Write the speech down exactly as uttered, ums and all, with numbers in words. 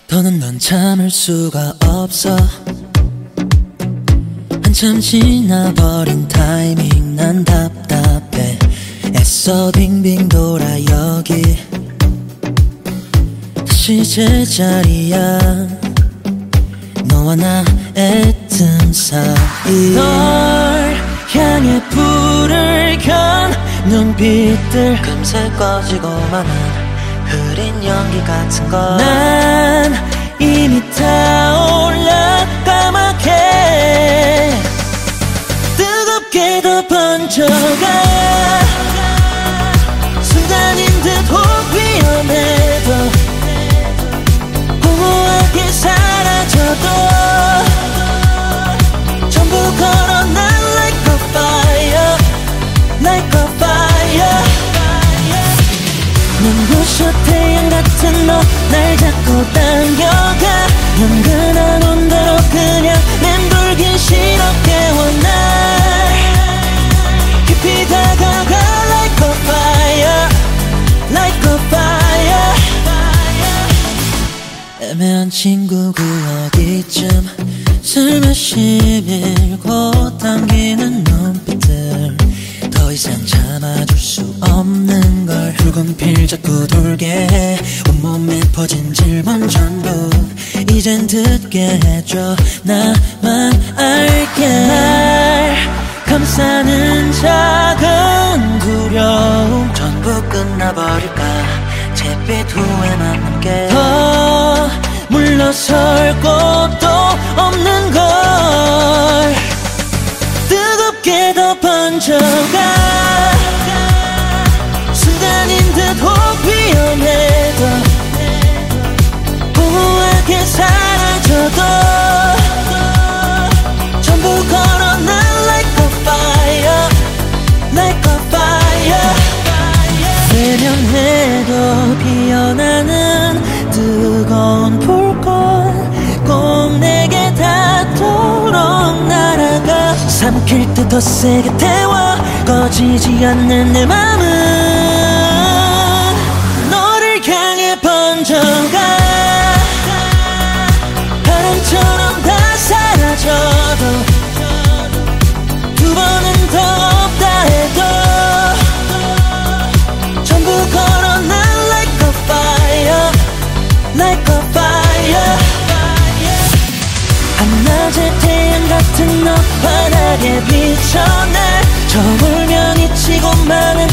더는 넌 참을 수가 없어. 한참 지나버린 타이밍 난 답답해. 애써 빙빙 돌아 여기 다시 제자리야. 너와 나의 틈 사이 널 향해 불을 켠 눈빛들 금세 꺼지고 마는 흐린 연기 같은 걸 난 이미 타올라 까맣게 뜨겁게 더 번져가. 순간인 듯 혹 위험해도 공허하게 사라져도 전부 걸어 난 like a fire, like a fire. 눈부셔 태양 같은 너 날 잡고 당겨가. 연근한 온도로 그냥 맴돌긴 싫어. 깨워 날 깊이 다가가 like a fire, like a fire. 애매한 친구 구하기쯤 술 마시밀고 당기는 눈빛들 더 이상 참아줄 수 없는 걸. 붉은 필 자꾸 돌게 해. 온몸에 퍼진 질문 전부 이젠 듣게 해줘. 나만 알게. 날 감싸는 작은 두려움 전부 끝나버릴까. 잿빛 후에만 남게. 더 물러설 곳도 없는 걸. 뜨겁게 더 번져가. 순간인 듯 혹 위험해도 공허하게 사라져도 전부 걸어 난 like a fire, like a fire. 외면해도 피어나는 뜨거운 불꽃 꼭 내게 닿도록 날아가. 삼킬 듯 더 세게 태워 꺼지지 않는 내 맘은 너를 향해 번져가. 바람처럼 다 사라져도 두 번은 더 없다 해도 전부 걸어 난 like a fire, like a fire. 한낮의 태양 같은 너 환하게 비춰 날. 저 울면 잊히고 많은